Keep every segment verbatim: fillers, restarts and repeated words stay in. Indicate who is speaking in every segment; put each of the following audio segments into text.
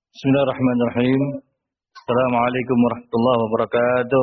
Speaker 1: Bismillahirrahmanirrahim. Assalamualaikum warahmatullahi wabarakatuh.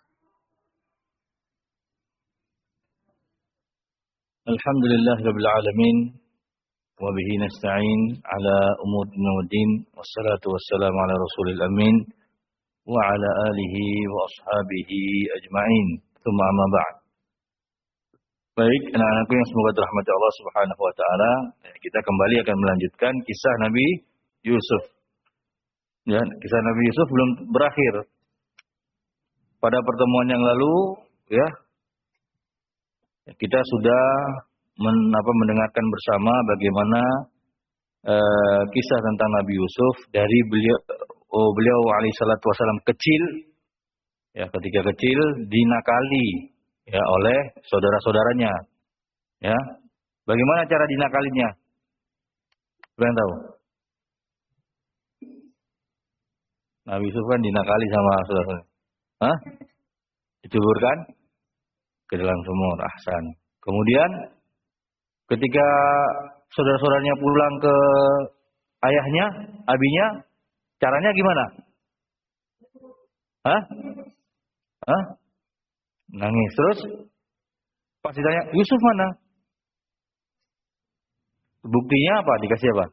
Speaker 1: Alhamdulillahirabbil alamin wa bihi nasta'in ala umuri dunya waddin wassalatu wassalamu ala rasulil amin wa ala alihi wa ashabihi ajmain. Tsumma amma ba'd. Baik, anak-anakku yang semoga dirahmati Allah Subhanahu wa taala, kita kembali akan melanjutkan kisah Nabi Yusuf. Ya, kisah Nabi Yusuf belum berakhir. Pada pertemuan yang lalu, ya, kita sudah men, apa, mendengarkan bersama bagaimana uh, kisah tentang Nabi Yusuf dari beliau, oh, beliau alaihissalatu wassalam kecil, ya, ketika kecil dinakali, ya, oleh saudara-saudaranya, ya. Bagaimana cara dinakalinya? Siapa yang tahu? Nabi Yusuf kan dinakali sama saudara. Hah? Diceburkan ke dalam sumur. Ahsan. Kemudian ketika saudara-saudaranya pulang ke ayahnya, abinya, caranya gimana? Hah? Hah? Nangis. Terus pas ditanya, Yusuf mana? Buktinya apa? Dikasih apa?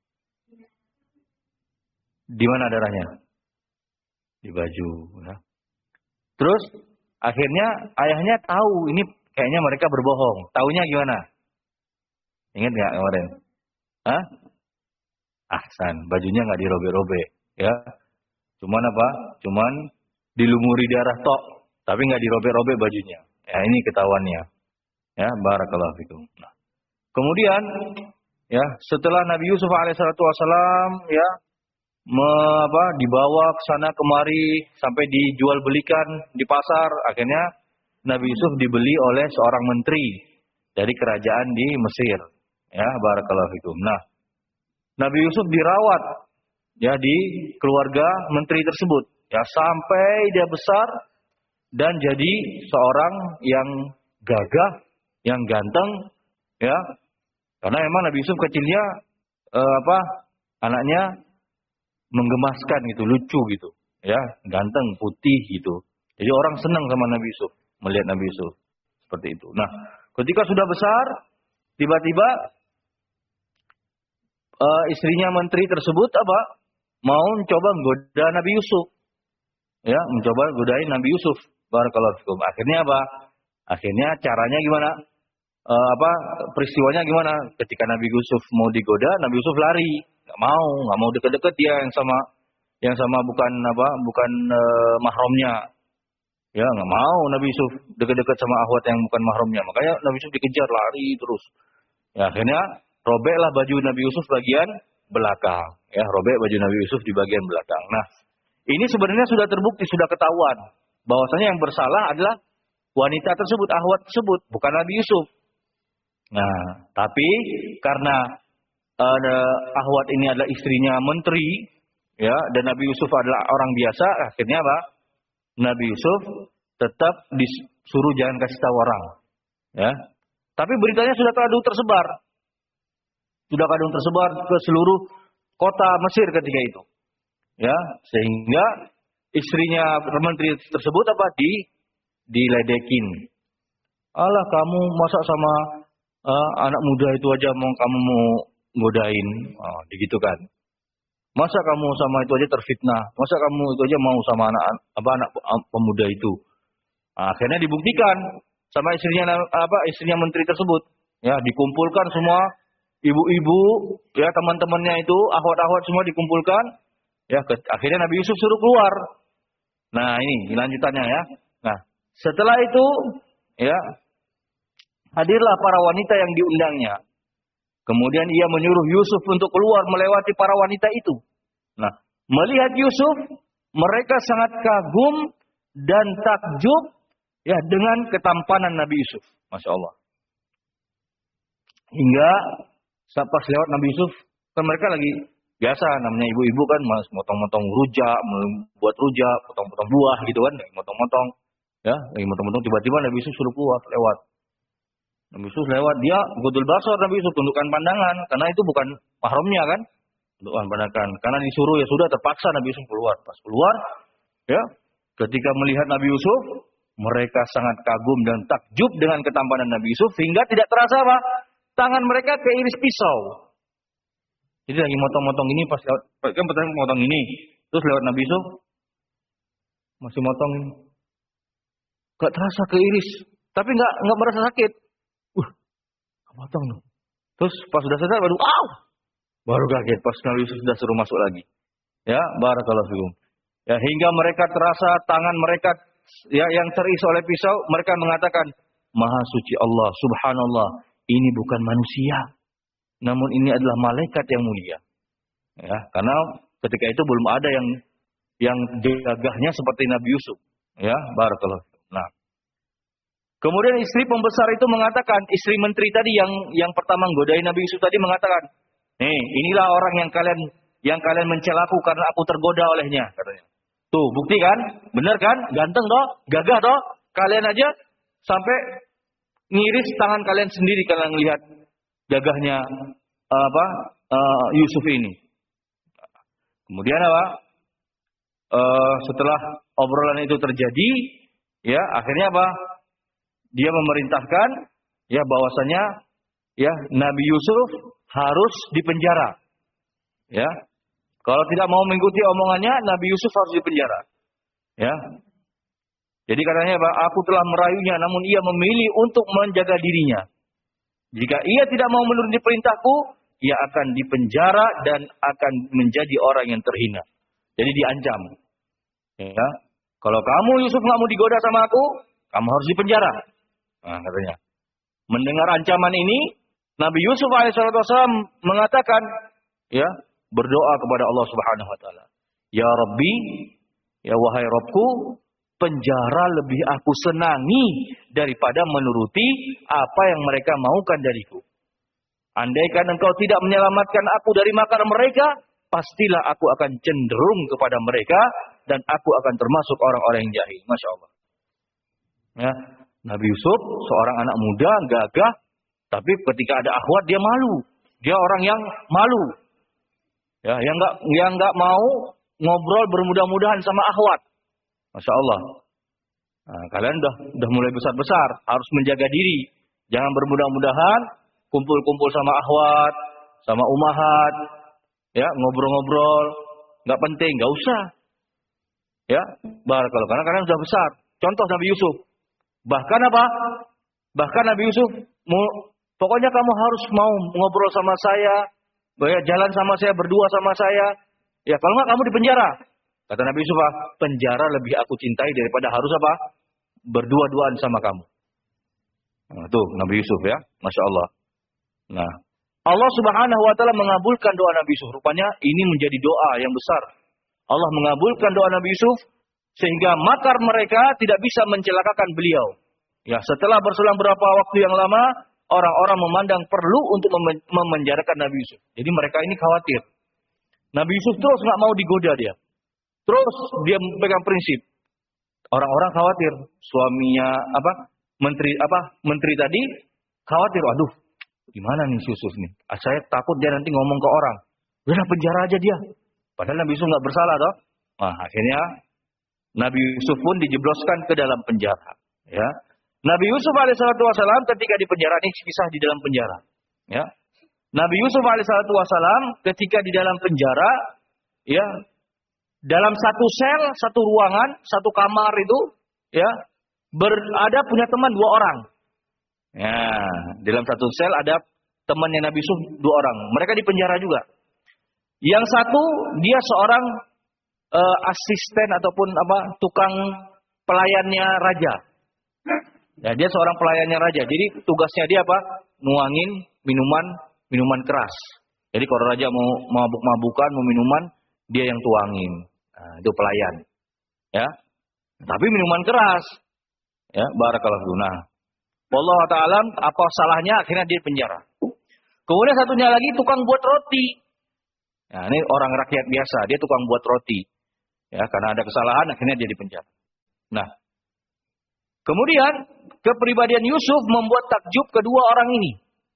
Speaker 1: Di mana darahnya? Di baju. Ya. Terus akhirnya ayahnya tahu ini kayaknya mereka berbohong. Taunya gimana? Ingat nggak kemarin? Hah? Ahsan, bajunya nggak dirobek-robek, ya. Cuman apa? Cuman dilumuri darah tok, tapi nggak dirobek-robek bajunya. Ya, ini ketahuannya. Ya, barakallahu fikum. Nah, kemudian, ya, setelah Nabi Yusuf alaihissalatu wassalam, ya, Me, apa, dibawa ke sana kemari sampai dijual belikan di pasar. Akhirnya Nabi Yusuf dibeli oleh seorang menteri dari kerajaan di Mesir. Ya, barakallahu fikum. Nah, Nabi Yusuf dirawat, ya, di keluarga menteri tersebut, ya, sampai dia besar dan jadi seorang yang gagah, yang ganteng, ya. Karena memang Nabi Yusuf kecilnya eh, apa? Anaknya menggemaskan gitu, lucu gitu, ya, ganteng, putih gitu. Jadi orang senang sama Nabi Yusuf, melihat Nabi Yusuf seperti itu. Nah, ketika sudah besar, tiba-tiba uh, istrinya menteri tersebut apa? Mau mencoba menggoda Nabi Yusuf, ya, mencoba godain Nabi Yusuf. Barakallahu fikum. Akhirnya apa? Akhirnya caranya gimana? Uh, apa? Peristiwanya gimana? Ketika Nabi Yusuf mau digoda, Nabi Yusuf lari. Nggak mau, nggak mau deket-deket dia yang sama, yang sama bukan apa, bukan e, mahramnya, ya, nggak mau Nabi Yusuf deket-deket sama ahwat yang bukan mahramnya. Makanya Nabi Yusuf dikejar lari terus. Ya, akhirnya robeklah baju Nabi Yusuf bagian belakang, ya, robek baju Nabi Yusuf di bagian belakang. Nah, ini sebenarnya sudah terbukti, sudah ketahuan bahwasanya yang bersalah adalah wanita tersebut, ahwat tersebut, bukan Nabi Yusuf. Nah, tapi karena Uh, ahwat ini adalah istrinya menteri, ya, dan Nabi Yusuf adalah orang biasa. Akhirnya apa? Nabi Yusuf tetap disuruh jangan kasih tahu orang, ya. Tapi beritanya sudah kadung tersebar, sudah kadung tersebar ke seluruh kota Mesir ketika itu, ya, sehingga istrinya menteri tersebut apa? Di diledekin. Alah, kamu masa sama uh, anak muda itu aja mau kamu mau godain, oh, digitukan. Masa kamu sama itu aja terfitnah? Masa kamu itu aja mau sama anak apa anak pemuda itu? Nah, akhirnya dibuktikan sama istrinya apa istrinya menteri tersebut, ya, dikumpulkan semua ibu-ibu, ya, teman-temannya itu, ahwat-ahwat semua dikumpulkan, ya, ke, akhirnya Nabi Yusuf suruh keluar. Nah, ini lanjutannya, ya. Nah, setelah itu, ya, hadirlah para wanita yang diundangnya. Kemudian ia menyuruh Yusuf untuk keluar melewati para wanita itu. Nah, melihat Yusuf, mereka sangat kagum dan takjub, ya, dengan ketampanan Nabi Yusuf. Masya Allah. Hingga pas lewat Nabi Yusuf, kan mereka lagi biasa, namanya ibu-ibu kan, motong-motong rujak, membuat rujak, potong-potong buah gitu kan, motong-motong, ya, lagi motong-motong, tiba-tiba Nabi Yusuf suruh keluar lewat. Nabi Yusuf lewat, dia godul basar Nabi Yusuf, tundukkan pandangan, karena itu bukan mahramnya kan. Untuk memandangkan. Karena disuruh ya sudah terpaksa Nabi Yusuf keluar. Pas keluar, ya, ketika melihat Nabi Yusuf, mereka sangat kagum dan takjub dengan ketampanan Nabi Yusuf sehingga tidak terasa apa? Tangan mereka keiris pisau. Jadi lagi motong-motong ini pas lewat, kan pertama motong ini, terus lewat Nabi Yusuf masih motong ini. Gak terasa keiris, tapi nggak nggak merasa sakit. Uh, motong dong. Terus pas sudah selesai baru, aw, baru kaget pas Nabi Yusuf sudah suruh masuk lagi. Ya, barakallahu fikum. Ya, hingga mereka terasa tangan mereka ya yang teriris oleh pisau, mereka mengatakan, Maha suci Allah, subhanallah, ini bukan manusia, namun ini adalah malaikat yang mulia. Ya, karena ketika itu belum ada yang yang gagahnya seperti Nabi Yusuf. Ya, barakallahu. Nah, kemudian istri pembesar itu mengatakan, istri menteri tadi yang yang pertama menggodai Nabi Yusuf tadi mengatakan, nih, inilah orang yang kalian yang kalian mencelaku karena aku tergoda olehnya, katanya. Tuh, bukti kan? Benar kan? Ganteng toh? Gagah toh? Kalian aja sampai ngiris tangan kalian sendiri kalian melihat gagahnya uh, apa uh, Yusuf ini. Kemudian apa? Uh, setelah obrolan itu terjadi, ya akhirnya apa? Dia memerintahkan, ya bahwasanya, ya Nabi Yusuf harus dipenjara. Ya, kalau tidak mau mengikuti omongannya, Nabi Yusuf harus dipenjara. Ya. Jadi katanya, Pak, aku telah merayunya, namun ia memilih untuk menjaga dirinya. Jika ia tidak mau menuruti perintahku, ia akan dipenjara dan akan menjadi orang yang terhina. Jadi diancam. Ya. Kalau kamu Yusuf nggak mau digoda sama aku, kamu harus dipenjara. Nah, katanya. Mendengar ancaman ini, Nabi Yusuf alaihissalam mengatakan, ya, berdoa kepada Allah Subhanahu wa taala. Ya Rabbi, ya wahai Rabbku, penjara lebih aku senangi daripada menuruti apa yang mereka maukan dariku. Andaikan engkau tidak menyelamatkan aku dari makar mereka, pastilah aku akan cenderung kepada mereka dan aku akan termasuk orang-orang yang jahil. Masya Allah. Ya, Nabi Yusuf seorang anak muda, gagah, tapi ketika ada akhwat dia malu. Dia orang yang malu. Ya, yang nggak yang nggak mau ngobrol bermudah-mudahan sama akhwat. Masya Allah. Nah, kalian udah udah mulai besar-besar, harus menjaga diri. Jangan bermudah-mudahan kumpul-kumpul sama akhwat, sama umahat, ya ngobrol-ngobrol, nggak penting, nggak usah. Ya, barakallahu, karena kalian sudah besar. Contoh Nabi Yusuf. Bahkan apa? Bahkan Nabi Yusuf, mau, pokoknya kamu harus mau ngobrol sama saya, ya, jalan sama saya, berdua sama saya. Ya, kalau nggak kamu di penjara. Kata Nabi Yusuf, penjara lebih aku cintai daripada harus apa? Berdua-duaan sama kamu. Nah, tuh Nabi Yusuf ya, Masya Allah. Nah, Allah Subhanahu wa taala mengabulkan doa Nabi Yusuf. Rupanya ini menjadi doa yang besar. Allah mengabulkan doa Nabi Yusuf sehingga makar mereka tidak bisa mencelakakan beliau. Ya, setelah berselang beberapa waktu yang lama, orang-orang memandang perlu untuk mem- memenjarakan Nabi Yusuf. Jadi mereka ini khawatir. Nabi Yusuf terus nggak mau digoda dia. Terus dia pegang prinsip. Orang-orang khawatir, suaminya apa? Menteri apa? Menteri tadi khawatir, aduh, gimana nih Yusuf nih? Saya takut dia nanti ngomong ke orang. Udah penjara aja dia. Padahal Nabi Yusuf nggak bersalah toh. Nah, akhirnya Nabi Yusuf pun dijebloskan ke dalam penjara. Ya, Nabi Yusuf alaihissalam ketika di penjara ini kisah di dalam penjara. Ya, Nabi Yusuf alaihissalam ketika di dalam penjara, ya, dalam satu sel, satu ruangan, satu kamar itu, ya, berada punya teman dua orang. Ya, dalam satu sel ada temannya Nabi Yusuf dua orang. Mereka di penjara juga. Yang satu dia seorang uh, asisten ataupun apa tukang pelayannya raja. Ya, dia seorang pelayannya raja. Jadi tugasnya dia apa? Nuangin minuman minuman keras. Jadi kalau raja mau mabuk-mabukan, mau minuman, dia yang tuangin. Nah, itu pelayan. Ya. Tapi minuman keras. Ya, barakallahu. Nah, wallahu ta'ala apa salahnya akhirnya dia penjara. Kemudian satunya lagi tukang buat roti. Nah, ini orang rakyat biasa, dia tukang buat roti. Ya, karena ada kesalahan akhirnya dia dipenjara. Nah, kemudian kepribadian Yusuf membuat takjub kedua orang ini.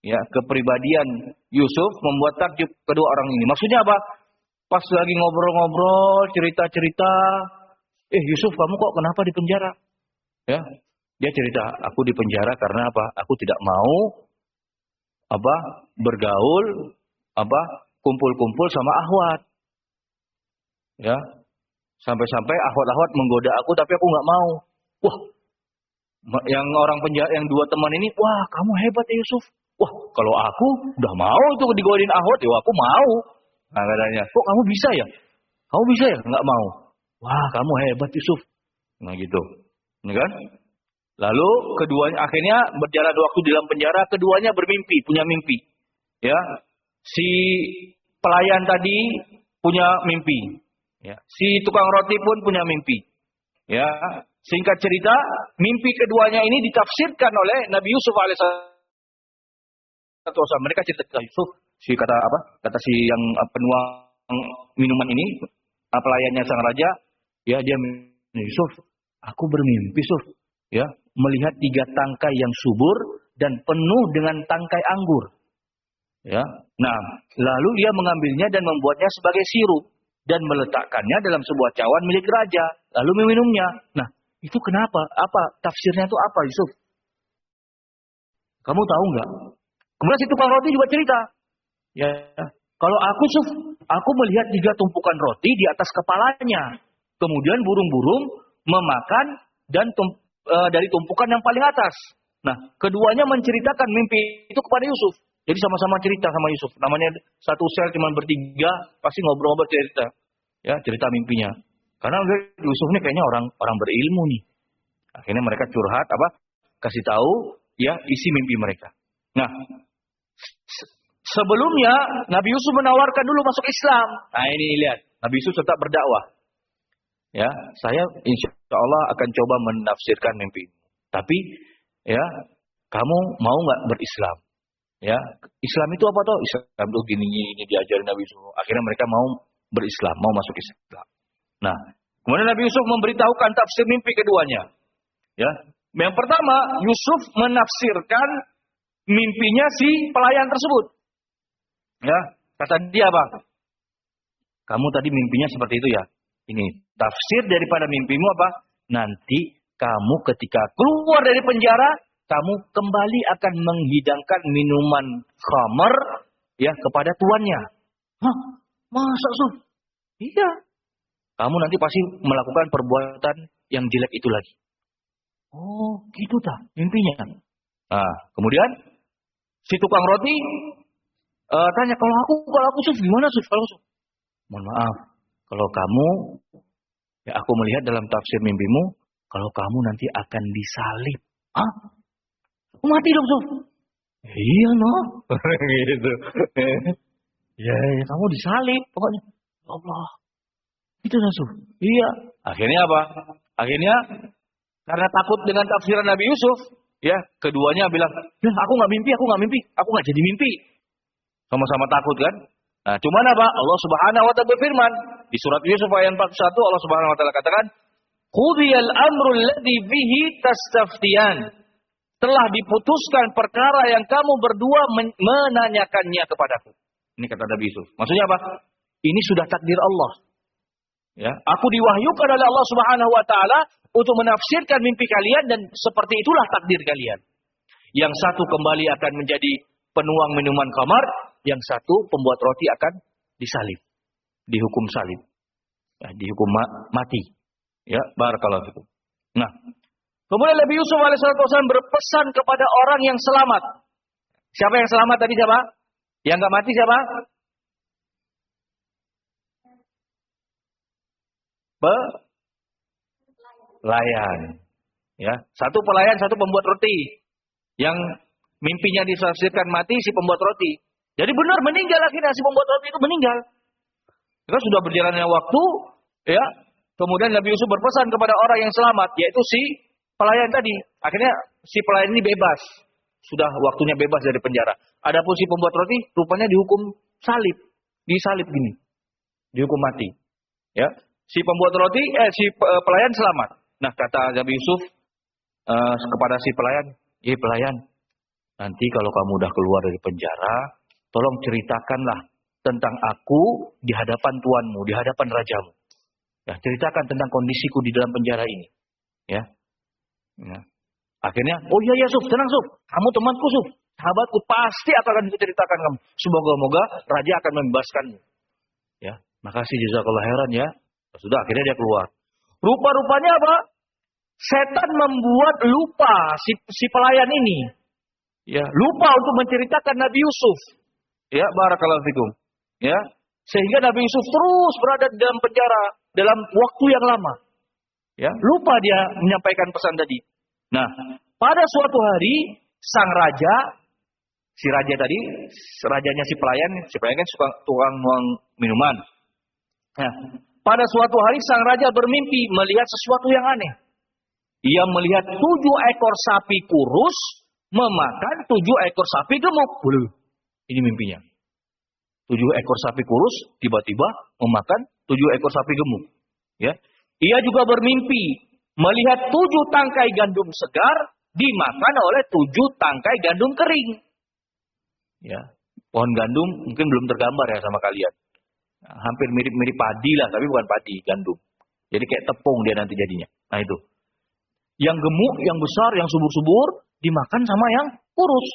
Speaker 1: Ya, kepribadian Yusuf membuat takjub kedua orang ini. Maksudnya apa? Pas lagi ngobrol-ngobrol, cerita-cerita, eh Yusuf, kamu kok kenapa di penjara? Ya, dia cerita, aku di penjara karena apa? Aku tidak mau apa? Bergaul, apa? Kumpul-kumpul sama Ahwat. Ya. Sampai-sampai Ahwat-Ahwat menggoda aku tapi aku nggak mau. Wah. Yang orang penjara, yang dua teman ini, wah, kamu hebat ya Yusuf. Wah, kalau aku udah mau tuh digodain Ahwat, ya aku mau. Nah, katanya, kok kamu bisa ya? Kamu bisa ya? Nggak mau. Wah, kamu hebat Yusuf. Nah gitu. Ini kan? Lalu keduanya akhirnya berjalan waktu di dalam penjara, keduanya bermimpi, punya mimpi. Ya. Si pelayan tadi punya mimpi. Ya. Si tukang roti pun punya mimpi. Ya. Singkat cerita, mimpi keduanya ini ditafsirkan oleh Nabi Yusuf alaihissalam. Mereka cerita ke Yusuf, si kata apa? Kata si yang penuang minuman ini, pelayannya sang raja, ya dia Yusuf, aku bermimpi Yusuf, ya, melihat tiga tangkai yang subur dan penuh dengan tangkai anggur. Ya. Nah, lalu dia mengambilnya dan membuatnya sebagai sirup dan meletakkannya dalam sebuah cawan milik raja, lalu meminumnya. Nah, itu kenapa? Apa tafsirnya itu apa Yusuf? Kamu tahu nggak? Kemudian si tukang roti juga cerita, ya, kalau aku Yusuf, aku melihat tiga tumpukan roti di atas kepalanya, kemudian burung-burung memakan dan tum, e, dari tumpukan yang paling atas. Nah, keduanya menceritakan mimpi itu kepada Yusuf. Jadi sama-sama cerita sama Yusuf. Namanya satu sel cuma bertiga, pasti ngobrol-ngobrol cerita, ya, cerita mimpinya. Karena Yusuf ini kayaknya orang orang berilmu nih. Akhirnya mereka curhat apa? Kasih tahu ya isi mimpi mereka. Nah, sebelumnya Nabi Yusuf menawarkan dulu masuk Islam. Nah, ini lihat, Nabi Yusuf tetap berdakwah. Ya, saya insya Allah akan coba menafsirkan mimpi. Tapi ya, kamu mau nggak berislam? Ya, Islam itu apa toh? Islam itu gini ini diajarin Nabi Yusuf. Akhirnya mereka mau berislam, mau masuk Islam. Nah, kemudian Nabi Yusuf memberitahukan tafsir mimpi keduanya. Ya, yang pertama Yusuf menafsirkan mimpinya si pelayan tersebut. Ya, kata dia apa? Kamu tadi mimpinya seperti itu ya. Ini tafsir daripada mimpimu apa? Nanti kamu ketika keluar dari penjara, kamu kembali akan menghidangkan minuman khamar ya kepada tuannya. Hah? Masa Yusuf? Iya. Kamu nanti pasti melakukan perbuatan yang jelek itu lagi. Oh, gitu tak mimpinya. Nah, kemudian si tukang roti uh, tanya, kalau aku, kalau aku Yusuf gimana Yusuf? Kalau Yusuf, mohon maaf, kalau kamu, ya aku melihat dalam tafsir mimpimu, kalau kamu nanti akan disalib. Hah? Mati dong Yusuf? Iya no. Gitu. Ya, ya, kamu disalib pokoknya. Allah. Itu Yusuf. Iya. Akhirnya apa? Akhirnya karena takut dengan tafsiran Nabi Yusuf, ya keduanya bilang, ya, aku nggak mimpi, aku nggak mimpi, aku nggak jadi mimpi. Sama-sama takut kan? Nah, cuman apa? Allah Subhanahu Wa Taala berfirman di surat Yusuf ayat empat puluh satu, Allah Subhanahu Wa Taala katakan, "Qudiyal amru alladzi bihi tastaftiyan." Telah diputuskan perkara yang kamu berdua men menanyakannya kepadaku. Ini kata Nabi Yusuf. Maksudnya apa? Ini sudah takdir Allah. Ya, aku diwahyukan oleh Allah Subhanahu Wa Taala untuk menafsirkan mimpi kalian dan seperti itulah takdir kalian. Yang satu kembali akan menjadi penuang minuman khamar, yang satu pembuat roti akan disalib, dihukum salib, ya, dihukum ma mati. Ya, barakallahu fikum. Nah, kemudian Nabi Yusuf alaihissalam berpesan kepada orang yang selamat. Siapa yang selamat tadi siapa? Yang nggak mati siapa? Pelayan. Ya, satu pelayan, satu pembuat roti. Yang mimpinya ditafsirkan mati si pembuat roti. Jadi benar meninggal akhirnya si pembuat roti itu meninggal. Karena sudah berjalannya waktu, ya. Kemudian Nabi Yusuf berpesan kepada orang yang selamat, yaitu si pelayan tadi. Akhirnya si pelayan ini bebas. Sudah waktunya bebas dari penjara. Adapun si pembuat roti rupanya dihukum salib, disalib gini. Dihukum mati. Ya. Si pembuat roti eh si pelayan selamat. Nah, kata Nabi Yusuf uh, kepada si pelayan, "Eh pelayan, nanti kalau kamu udah keluar dari penjara, tolong ceritakanlah tentang aku di hadapan tuanmu, di hadapan rajamu. Ya, ceritakan tentang kondisiku di dalam penjara ini. Ya. Ya. Akhirnya, oh iya ya Suf, tenang Suf, kamu temanku Suf, sahabatku, pasti akan ceritakan kamu. Semoga-moga raja akan membebaskanmu. Ya, makasih jazakallah khairan ya. Sudah, akhirnya dia keluar. Rupa-rupanya apa? Setan membuat lupa si, si pelayan ini. Ya, lupa untuk menceritakan Nabi Yusuf. Ya, barakallahu fikum. Ya, sehingga Nabi Yusuf terus berada di dalam penjara dalam waktu yang lama. Ya, lupa dia menyampaikan pesan tadi. Nah, pada suatu hari sang raja, si raja tadi, rajanya si pelayan, si pelayan kan suka tukang nuang minuman. Nah, pada suatu hari sang raja bermimpi melihat sesuatu yang aneh. Ia melihat tujuh ekor sapi kurus memakan tujuh ekor sapi gemuk. Bulu. Ini mimpinya. Tujuh ekor sapi kurus tiba-tiba memakan tujuh ekor sapi gemuk. Ya. Ia juga bermimpi melihat tujuh tangkai gandum segar dimakan oleh tujuh tangkai gandum kering. Ya. Pohon gandum mungkin belum tergambar ya sama kalian. Nah, hampir mirip-mirip padi lah, tapi bukan padi, gandum. Jadi kayak tepung dia nanti jadinya. Nah itu. Yang gemuk, yang besar, yang subur-subur dimakan sama yang kurus.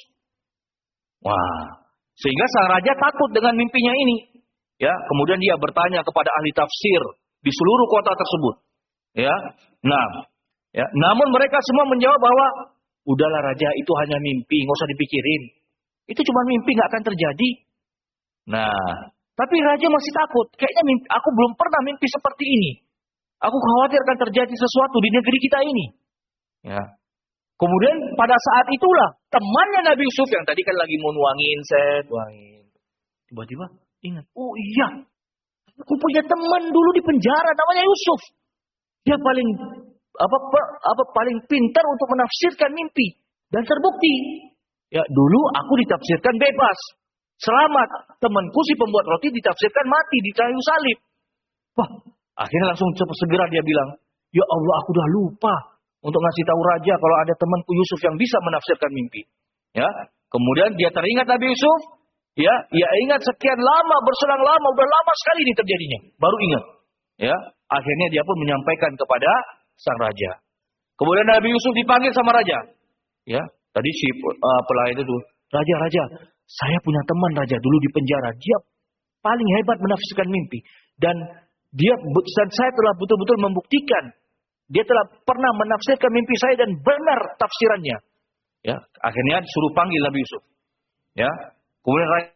Speaker 1: Wah, sehingga sang raja takut dengan mimpinya ini. Ya, kemudian dia bertanya kepada ahli tafsir di seluruh kota tersebut. Ya, nah, ya, namun mereka semua menjawab bahwa udahlah raja, itu hanya mimpi, nggak usah dipikirin. Itu cuma mimpi, nggak akan terjadi. Nah, tapi raja masih takut. Kayaknya mimpi, aku belum pernah mimpi seperti ini. Aku khawatir akan terjadi sesuatu di negeri kita ini. Ya. Kemudian pada saat itulah temannya Nabi Yusuf yang tadi kan lagi mau nuangin set, nuangin. Tiba-tiba ingat, oh iya, aku punya teman dulu di penjara namanya Yusuf. Dia paling apa apa paling pintar untuk menafsirkan mimpi dan terbukti. Ya, dulu aku ditafsirkan bebas. Selamat, temanku si pembuat roti ditafsirkan mati di kayu salib. Wah, akhirnya langsung segera dia bilang, ya Allah, aku udah lupa untuk ngasih tahu raja kalau ada temanku Yusuf yang bisa menafsirkan mimpi. Ya, kemudian dia teringat Nabi Yusuf. Ya, ia ingat sekian lama, berselang lama, udah lama sekali ini terjadinya. Baru ingat. Ya, akhirnya dia pun menyampaikan kepada sang raja. Kemudian Nabi Yusuf dipanggil sama raja. Ya, tadi si uh, pelayan itu, raja, raja, saya punya teman raja dulu di penjara. Dia paling hebat menafsirkan mimpi. Dan dia dan saya telah betul-betul membuktikan. Dia telah pernah menafsirkan mimpi saya dan benar tafsirannya. Ya, akhirnya suruh panggil Nabi Yusuf. Ya, kemudian raja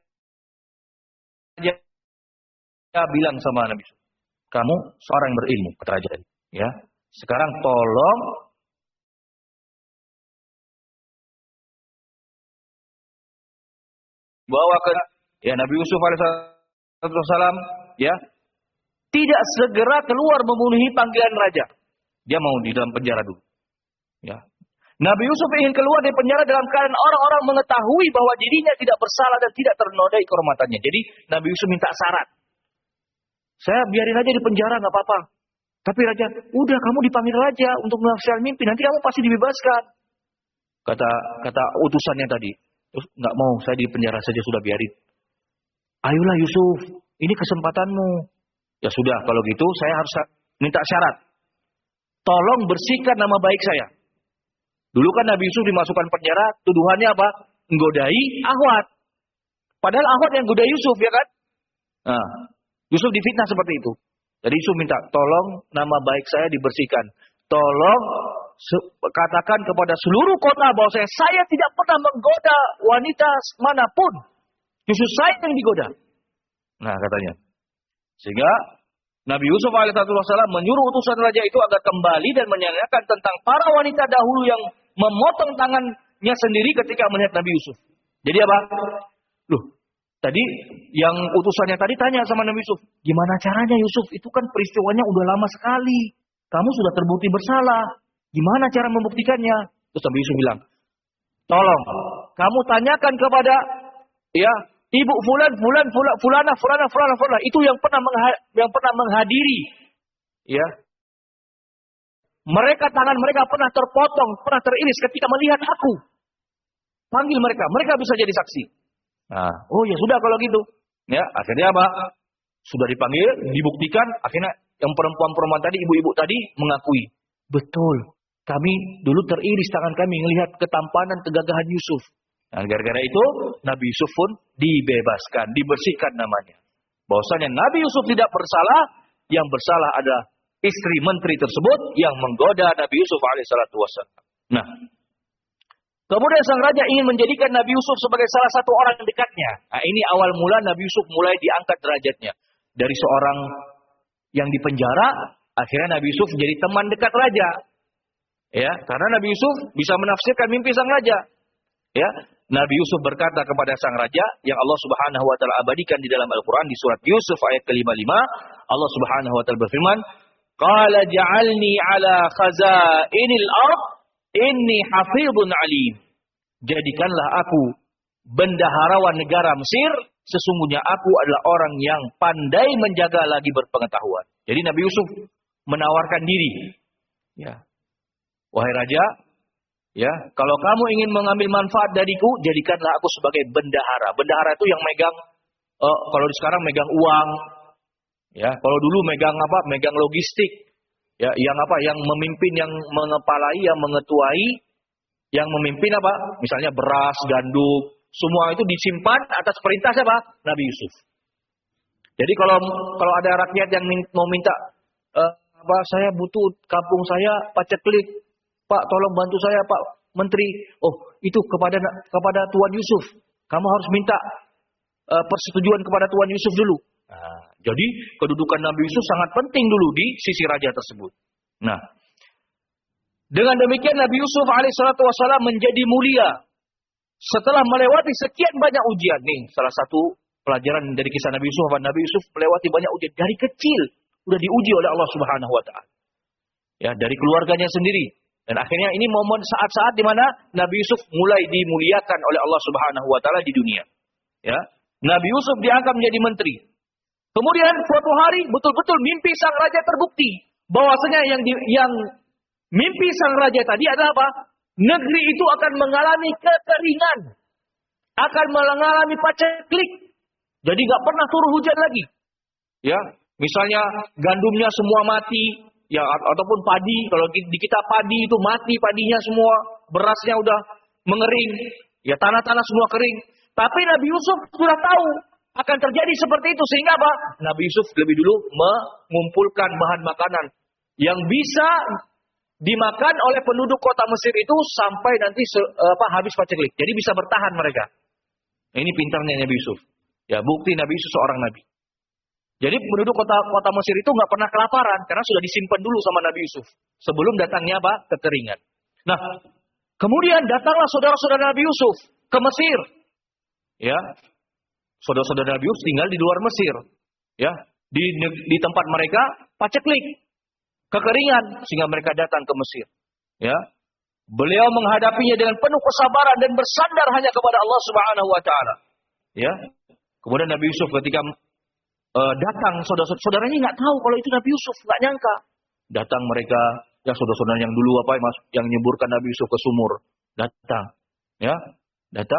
Speaker 1: bilang sama Nabi Yusuf, kamu seorang yang berilmu, kata raja tadi. Ya, sekarang tolong bawa ke ya Nabi Yusuf alaihissalam. Ya, tidak segera keluar memenuhi panggilan raja. Dia mau di dalam penjara dulu. Ya. Nabi Yusuf ingin keluar dari penjara dalam keadaan orang-orang mengetahui bahwa dirinya tidak bersalah dan tidak ternodai kehormatannya. Jadi Nabi Yusuf minta syarat. Saya biarin aja di penjara, nggak apa-apa. Tapi raja, udah kamu dipanggil raja untuk menafsirkan mimpi, nanti kamu pasti dibebaskan. Kata kata utusannya tadi. Terus nggak mau, saya di penjara saja sudah biarin. Ayolah Yusuf, ini kesempatanmu. Ya sudah, kalau gitu saya harus minta syarat. Tolong bersihkan nama baik saya. Dulu kan Nabi Yusuf dimasukkan penjara, tuduhannya apa? Menggodai Ahwat. Padahal Ahwat yang godai Yusuf, ya kan? Nah, Yusuf difitnah seperti itu. Jadi Yusuf minta, tolong nama baik saya dibersihkan. Tolong katakan kepada seluruh kota bahwa saya, saya tidak pernah menggoda wanita manapun. Justru saya yang digoda. Nah, katanya. Sehingga Nabi Yusuf alaihissalam menyuruh utusan raja itu agar kembali dan menanyakan tentang para wanita dahulu yang memotong tangannya sendiri ketika melihat Nabi Yusuf. Jadi apa? Loh, tadi yang utusannya tadi tanya sama Nabi Yusuf, gimana caranya Yusuf? Itu kan peristiwanya udah lama sekali. Kamu sudah terbukti bersalah. Gimana cara membuktikannya? Terus Nabi Yusuf bilang, tolong, kamu tanyakan kepada ya ibu fulan, fulan, fulan, fulana, fulana, fulana, fulana. Itu yang pernah yang pernah menghadiri. Ya. Mereka, tangan mereka pernah terpotong, pernah teriris ketika melihat aku. Panggil mereka, mereka bisa jadi saksi. Nah, oh ya sudah kalau gitu. Ya, akhirnya apa? Sudah dipanggil, dibuktikan, akhirnya yang perempuan-perempuan tadi, ibu-ibu tadi mengakui. Betul, kami dulu teriris tangan kami melihat ketampanan, kegagahan Yusuf. Nah, gara-gara itu Nabi Yusuf pun dibebaskan, dibersihkan namanya. Bahwasanya Nabi Yusuf tidak bersalah, yang bersalah adalah istri menteri tersebut yang menggoda Nabi Yusuf alaihissalatu wassalam. Nah, kemudian sang raja ingin menjadikan Nabi Yusuf sebagai salah satu orang dekatnya. Nah, ini awal mula Nabi Yusuf mulai diangkat derajatnya. Dari seorang yang dipenjara, akhirnya Nabi Yusuf jadi teman dekat raja. Ya, karena Nabi Yusuf bisa menafsirkan mimpi sang raja. Ya, Nabi Yusuf berkata kepada sang raja yang Allah Subhanahu wa taala abadikan di dalam Al-Qur'an di surat Yusuf ayat ke lima puluh lima, Allah Subhanahu wa taala berfirman, "Qala ja'alni 'ala khazainil ardh, inni hafizun 'alim." Jadikanlah aku bendaharawan negara Mesir, sesungguhnya aku adalah orang yang pandai menjaga lagi berpengetahuan. Jadi Nabi Yusuf menawarkan diri. Ya. Wahai raja, ya, kalau kamu ingin mengambil manfaat dariku, jadikanlah aku sebagai bendahara. Bendahara itu yang megang, uh, kalau sekarang megang uang, ya. Kalau dulu megang apa? Megang logistik, ya. Yang apa? Yang memimpin, yang mengepalai, yang mengetuai, yang memimpin apa? Misalnya beras, gandum, semua itu disimpan atas perintah siapa? Nabi Yusuf. Jadi kalau kalau ada rakyat yang mau minta, uh, apa? Saya butuh kampung saya paceklik. Pak, tolong bantu saya, Pak Menteri. Oh, itu kepada kepada Tuan Yusuf. Kamu harus minta uh, persetujuan kepada Tuan Yusuf dulu. Nah, jadi kedudukan Nabi Yusuf sangat penting dulu di sisi raja tersebut. Nah, dengan demikian Nabi Yusuf alaihissalatu wassalam menjadi mulia setelah melewati sekian banyak ujian. Nih, salah satu pelajaran dari kisah Nabi Yusuf. Nabi Yusuf melewati banyak ujian dari kecil, sudah diuji oleh Allah Subhanahu wa taala. Ya, dari keluarganya sendiri. Dan akhirnya ini momen saat-saat di mana Nabi Yusuf mulai dimuliakan oleh Allah Subhanahu wa taala di dunia. Ya. Nabi Yusuf diangkat menjadi menteri. Kemudian suatu hari betul-betul mimpi sang raja terbukti bahwasanya yang di, yang mimpi sang raja tadi adalah apa? Negeri itu akan mengalami kekeringan. Akan mengalami paceklik. Jadi enggak pernah turun hujan lagi. Ya, misalnya gandumnya semua mati. Ya, ataupun padi, kalau di kita padi itu mati padinya semua, berasnya udah mengering, ya tanah-tanah semua kering. Tapi Nabi Yusuf sudah tahu akan terjadi seperti itu, sehingga apa? Nabi Yusuf lebih dulu mengumpulkan bahan makanan yang bisa dimakan oleh penduduk kota Mesir itu sampai nanti apa habis paceklik. Jadi bisa bertahan mereka. Ini pintarnya Nabi Yusuf. Ya, bukti Nabi Yusuf seorang nabi. Jadi penduduk kota kota Mesir itu nggak pernah kelaparan karena sudah disimpan dulu sama Nabi Yusuf sebelum datangnya apa? Kekeringan. Nah, kemudian datanglah saudara-saudara Nabi Yusuf ke Mesir. Ya, saudara-saudara Nabi Yusuf tinggal di luar Mesir. Ya, di di tempat mereka paceklik, kekeringan sehingga mereka datang ke Mesir. Ya, beliau menghadapinya dengan penuh kesabaran dan bersandar hanya kepada Allah Subhanahu Wa Taala. Ya, kemudian Nabi Yusuf ketika Uh, datang saudara-saudaranya nggak tahu kalau itu Nabi Yusuf, nggak nyangka. Datang mereka, ya saudara-saudara yang dulu apa yang nyeburkan Nabi Yusuf ke sumur, datang, ya, datang.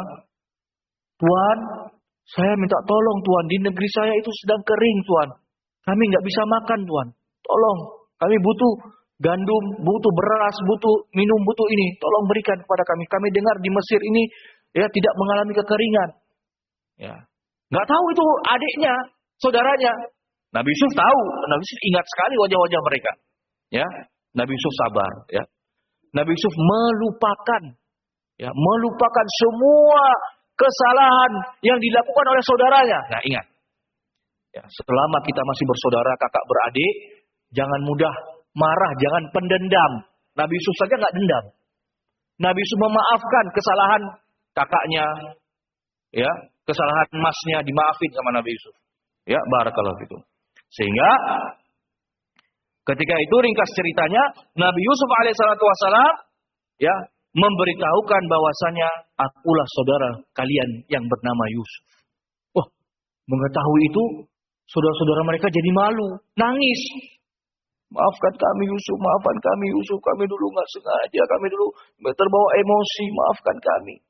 Speaker 1: Tuan, saya minta tolong Tuan, di negeri saya itu sedang kering Tuan. Kami nggak bisa makan Tuan. Tolong, kami butuh gandum, butuh beras, butuh minum, butuh ini. Tolong berikan kepada kami. Kami dengar di Mesir ini ya tidak mengalami kekeringan. Ya, nggak tahu itu adiknya. Saudaranya, Nabi Yusuf tahu, Nabi Yusuf ingat sekali wajah-wajah mereka. Ya, Nabi Yusuf sabar. Ya, Nabi Yusuf melupakan, ya, melupakan semua kesalahan yang dilakukan oleh saudaranya. Nah, ingat, ya, selama kita masih bersaudara, kakak beradik, jangan mudah marah, jangan pendendam. Nabi Yusuf saja nggak dendam. Nabi Yusuf memaafkan kesalahan kakaknya, ya, kesalahan masnya dimaafin sama Nabi Yusuf. Ya, barakallahu fikum. Sehingga ketika itu ringkas ceritanya Nabi Yusuf alaihissalatu wassalam ya memberitahukan bahwasanya akulah saudara kalian yang bernama Yusuf. Oh, mengetahui itu saudara-saudara mereka jadi malu, nangis. Maafkan kami Yusuf, maafkan kami Yusuf, kami dulu nggak sengaja, kami dulu terbawa emosi, maafkan kami.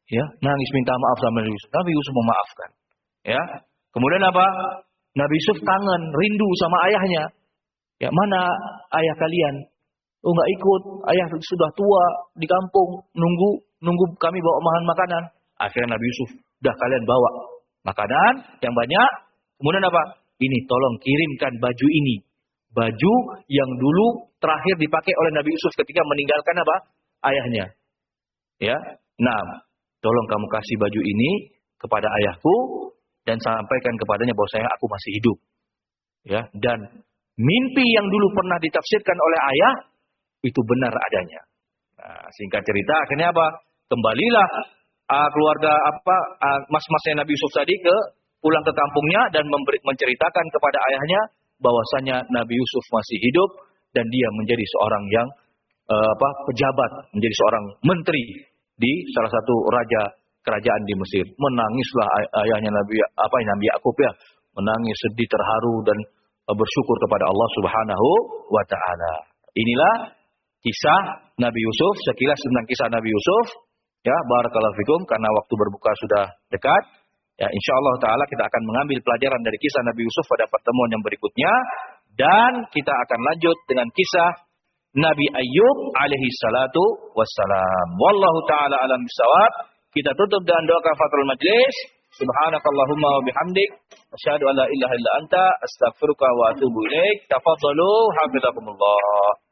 Speaker 1: Ya, nangis minta maaf sama Nabi Yusuf. Nabi Yusuf memaafkan. Ya. Kemudian apa? Nabi Yusuf kangen, rindu sama ayahnya. Ya, mana ayah kalian? Oh, enggak ikut. Ayah sudah tua di kampung, nunggu nunggu kami bawa bahan makanan. Akhirnya Nabi Yusuf, dah kalian bawa makanan yang banyak. Kemudian apa? Ini tolong kirimkan baju ini. Baju yang dulu terakhir dipakai oleh Nabi Yusuf ketika meninggalkan apa? Ayahnya. Ya. Nah, tolong kamu kasih baju ini kepada ayahku dan sampaikan kepadanya bahwa saya aku masih hidup. Ya, dan mimpi yang dulu pernah ditafsirkan oleh ayah itu benar adanya. Nah, singkat cerita akhirnya apa? Kembalilah uh, keluarga apa uh, mas-masnya Nabi Yusuf tadi ke pulang ke kampungnya dan memberi, menceritakan kepada ayahnya bahwasanya Nabi Yusuf masih hidup dan dia menjadi seorang yang uh, apa pejabat, menjadi seorang menteri di salah satu raja kerajaan di Mesir. Menangislah ay ayahnya Nabi apa Nabi Yakub ya, menangis sedih terharu dan uh, bersyukur kepada Allah Subhanahu wa taala. Inilah kisah Nabi Yusuf, sekilas tentang kisah Nabi Yusuf. Ya, barakallahu fikum, karena waktu berbuka sudah dekat. Ya, insyaallah taala kita akan mengambil pelajaran dari kisah Nabi Yusuf pada pertemuan yang berikutnya dan kita akan lanjut dengan kisah Nabi Ayyub alaihi salatu wassalam. Wallahu taala alam bisawab. Kita tutup dengan doa kafaratul majlis. Subhanakallahumma wa bihamdik asyhadu an la ilaha illa anta astaghfiruka wa atubu ilaik. Tafadhalu hafizakumullah.